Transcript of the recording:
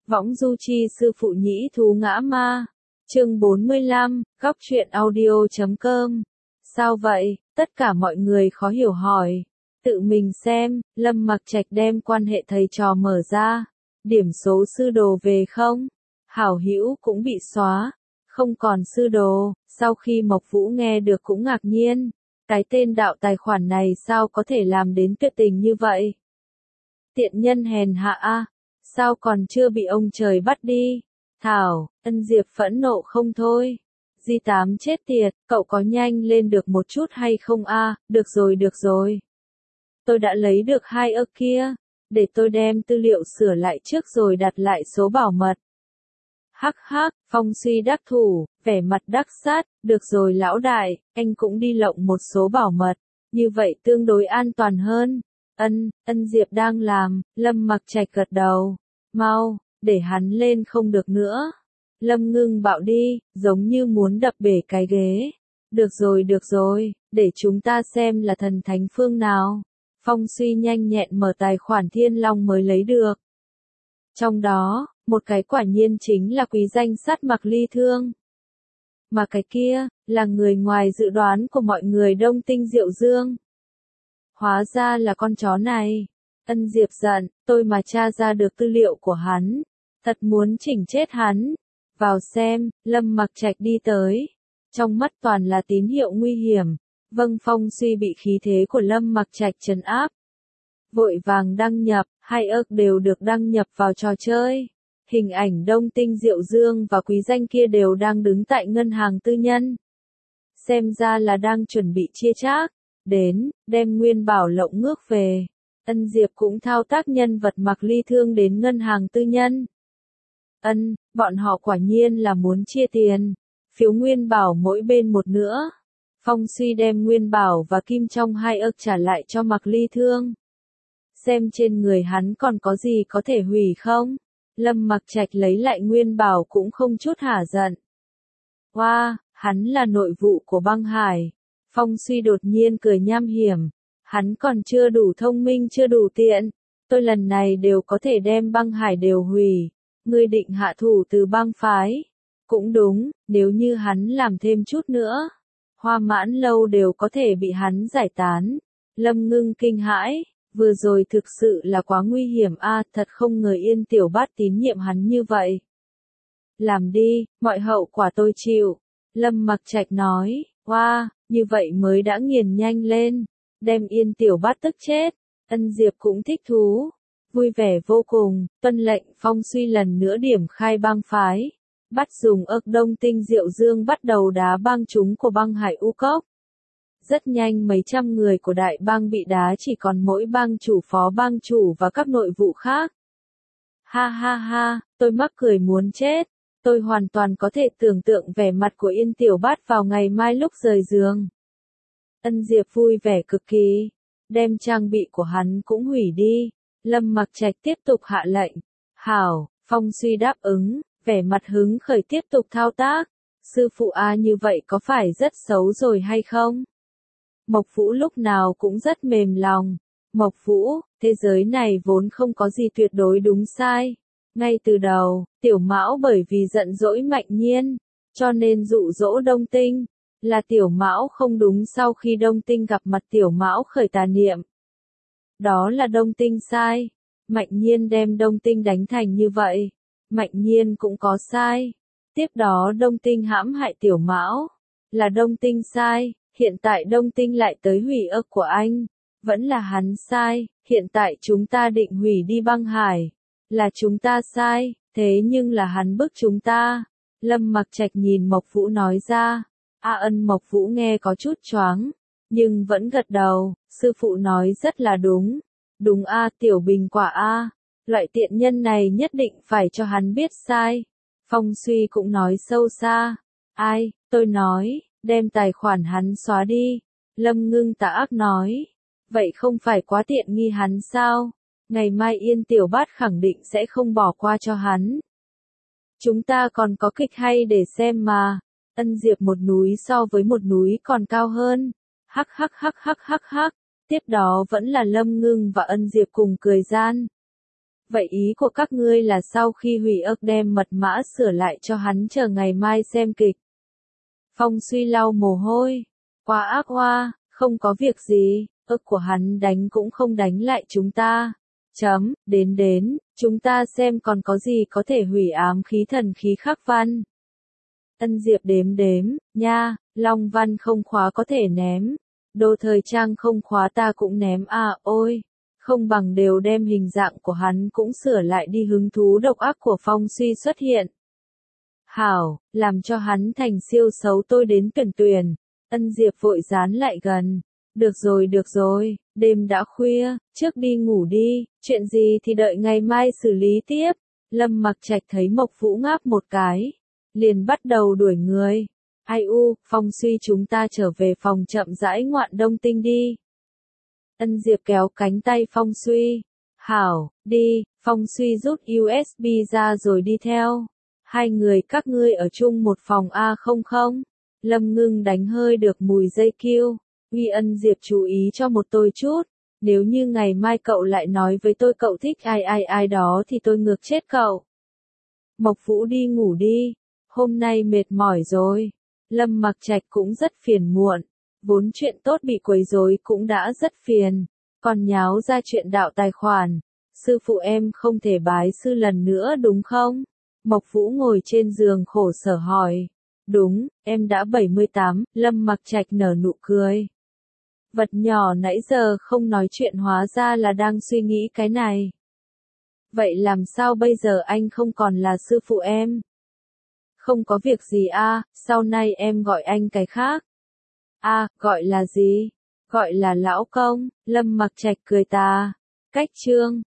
Võng du chi sư phụ nhĩ thú ngã ma. Chương 45, góc truyện audio.com. Sao vậy? Tất cả mọi người khó hiểu hỏi. Tự mình xem, Lâm Mặc Trạch đem quan hệ thầy trò mở ra. Điểm số sư đồ về không? Hảo hữu cũng bị xóa. Không còn sư đồ. Sau khi Mộc Vũ nghe được cũng ngạc nhiên. Cái tên đạo tài khoản này sao có thể làm đến tuyệt tình như vậy? Tiện nhân hèn hạ a, sao còn chưa bị ông trời bắt đi? Thảo, Ân Diệp phẫn nộ không thôi. Di Tám chết tiệt, cậu có nhanh lên được một chút hay không a? Được rồi. Tôi đã lấy được 2 ức kia, để tôi đem tư liệu sửa lại trước rồi đặt lại số bảo mật. Hắc hắc, Phong Suy đắc thủ, vẻ mặt đắc sát, được rồi lão đại, anh cũng đi lộng một số bảo mật, như vậy tương đối an toàn hơn. Ân Diệp đang làm, Lâm Mặc Trạch gật đầu. Mau, để hắn lên không được nữa. Lâm Ngưng bạo đi, giống như muốn đập bể cái ghế. Được rồi, để chúng ta xem là thần thánh phương nào. Phong Suy nhanh nhẹn mở tài khoản Thiên Long mới lấy được. Trong đó, một cái quả nhiên chính là quý danh sát Mạc Ly Thương. Mà cái kia, là người ngoài dự đoán của mọi người Đông Tinh Diệu Dương. Hóa ra là con chó này. Ân Diệp giận, tôi mà tra ra được tư liệu của hắn. Thật muốn chỉnh chết hắn. Vào xem, Lâm Mặc Trạch đi tới. Trong mắt toàn là tín hiệu nguy hiểm. Vâng, Phong Suy bị khí thế của Lâm Mặc Trạch trấn áp. Vội vàng đăng nhập, 2 ức đều được đăng nhập vào trò chơi. Hình ảnh Đông Tinh Diệu Dương và quý danh kia đều đang đứng tại ngân hàng tư nhân. Xem ra là đang chuẩn bị chia chác. Đến, đem nguyên bảo lộng ngước về. Ân Diệp cũng thao tác nhân vật Mạc Ly Thương đến ngân hàng tư nhân. Bọn họ quả nhiên là muốn chia tiền. Phiếu nguyên bảo mỗi bên một nữa. Phong Suy đem nguyên bảo và kim trong 2 ức trả lại cho Mạc Ly Thương. Xem trên người hắn còn có gì có thể hủy không? Lâm Mặc Trạch lấy lại nguyên bảo cũng không chút hả giận. Wow, hắn là nội vụ của băng hải. Phong Suy đột nhiên cười nham hiểm. Hắn còn chưa đủ thông minh chưa đủ tiện. Tôi lần này đều có thể đem băng hải đều hủy. Ngươi định hạ thủ từ băng phái. Cũng đúng, nếu như hắn làm thêm chút nữa. Hoa Mãn Lâu đều có thể bị hắn giải tán. Lâm Ngưng kinh hãi. Vừa rồi thực sự là quá nguy hiểm a, thật không ngờ Yên Tiểu Bát tín nhiệm hắn như vậy. Làm đi, mọi hậu quả tôi chịu. Lâm Mặc Trạch nói, wow, như vậy mới đã nghiền nhanh lên. Đem Yên Tiểu Bát tức chết. Ân Diệp cũng thích thú. Vui vẻ vô cùng, tuân lệnh Phong Suy lần nữa điểm khai băng phái. Bắt dùng ức Đông Tinh Diệu Dương bắt đầu đá băng chúng của băng hải U Cốc. Rất nhanh mấy trăm người của đại bang bị đá chỉ còn mỗi bang chủ phó bang chủ và các nội vụ khác. Ha, tôi mắc cười muốn chết. Tôi hoàn toàn có thể tưởng tượng vẻ mặt của Yên Tiểu Bát vào ngày mai lúc rời giường. Ân Diệp vui vẻ cực kỳ. Đem trang bị của hắn cũng hủy đi. Lâm Mặc Trạch tiếp tục hạ lệnh. Hảo, Phong Suy đáp ứng, vẻ mặt hứng khởi tiếp tục thao tác. Sư phụ a, như vậy có phải rất xấu rồi hay không? Mộc Vũ lúc nào cũng rất mềm lòng. Mộc Vũ, thế giới này vốn không có gì tuyệt đối đúng sai. Ngay từ đầu, Tiểu Mão bởi vì giận dỗi Mạnh Nhiên, cho nên dụ dỗ Đông Tinh. Là Tiểu Mão không đúng, sau khi Đông Tinh gặp mặt Tiểu Mão khởi tà niệm. Đó là Đông Tinh sai. Mạnh Nhiên đem Đông Tinh đánh thành như vậy. Mạnh Nhiên cũng có sai. Tiếp đó Đông Tinh hãm hại Tiểu Mão. Là Đông Tinh sai. Hiện tại Đông Tinh lại tới hủy ức của anh. Vẫn là hắn sai. Hiện tại chúng ta định hủy đi băng hải. Là chúng ta sai. Thế nhưng là hắn bức chúng ta. Lâm Mặc Trạch nhìn Mộc Vũ nói ra. Mộc Vũ nghe có chút choáng. Nhưng vẫn gật đầu. Sư phụ nói rất là đúng. Đúng Tiểu Bình quả loại tiện nhân này nhất định phải cho hắn biết sai. Phong Suy cũng nói sâu xa. Tôi nói, đem tài khoản hắn xóa đi. Lâm Ngưng tà ác nói. Vậy không phải quá tiện nghi hắn sao? Ngày mai Yên Tiểu Bát khẳng định sẽ không bỏ qua cho hắn. Chúng ta còn có kịch hay để xem mà. Ân Diệp một núi so với một núi còn cao hơn. Hắc. Tiếp đó vẫn là Lâm Ngưng và Ân Diệp cùng cười gian. Vậy ý của các ngươi là sau khi hủy ức đem mật mã sửa lại cho hắn chờ ngày mai xem kịch. Phong Suy lau mồ hôi. Quá ác hoa, không có việc gì, ức của hắn đánh cũng không đánh lại chúng ta. Đến, chúng ta xem còn có gì có thể hủy ám khí thần khí khắc văn. Ân Diệp đếm, nha, long văn không khóa có thể ném. Đồ thời trang không khóa ta cũng ném à, ôi. Không bằng đều đem hình dạng của hắn cũng sửa lại đi, hứng thú độc ác của Phong Suy xuất hiện. Hảo, làm cho hắn thành siêu xấu tôi đến tuyển. Ân Diệp vội dán lại gần. Được rồi, đêm đã khuya, trước đi ngủ đi, chuyện gì thì đợi ngày mai xử lý tiếp. Lâm Mặc Trạch thấy Mộc Vũ ngáp một cái, liền bắt đầu đuổi người. Ai u, Phong Suy chúng ta trở về phòng chậm rãi ngoạn Đông Tinh đi. Ân Diệp kéo cánh tay Phong Suy. Hảo, đi, Phong Suy rút USB ra rồi đi theo. Hai người các ngươi ở chung một phòng A00. Lâm Ngưng đánh hơi được mùi dây kiêu. Uy Ân Diệp chú ý cho một tôi chút. Nếu như ngày mai cậu lại nói với tôi cậu thích ai đó thì tôi ngược chết cậu. Mộc Vũ đi ngủ đi. Hôm nay mệt mỏi rồi. Lâm Mặc Trạch cũng rất phiền muộn. Vốn chuyện tốt bị quấy rối cũng đã rất phiền. Còn nháo ra chuyện đạo tài khoản. Sư phụ em không thể bái sư lần nữa đúng không? Mộc Vũ ngồi trên giường khổ sở hỏi. Đúng, em đã 78, Lâm Mặc Trạch nở nụ cười. Vật nhỏ nãy giờ không nói chuyện hóa ra là đang suy nghĩ cái này. Vậy làm sao bây giờ anh không còn là sư phụ em? Không có việc gì sau này em gọi anh cái khác. Gọi là gì? Gọi là lão công, Lâm Mặc Trạch cười tà. Cách chương